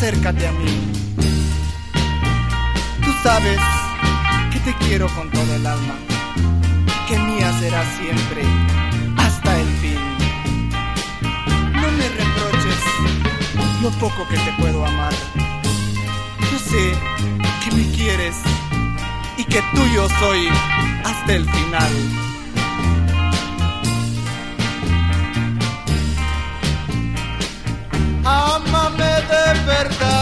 acércate a mí. Tú sabes que te quiero con todo el alma, que mía será siempre hasta el fin. No me reproches lo poco que te puedo amar. Yo sé que me quieres y que tuyo soy hasta el final. Ámame de verdad.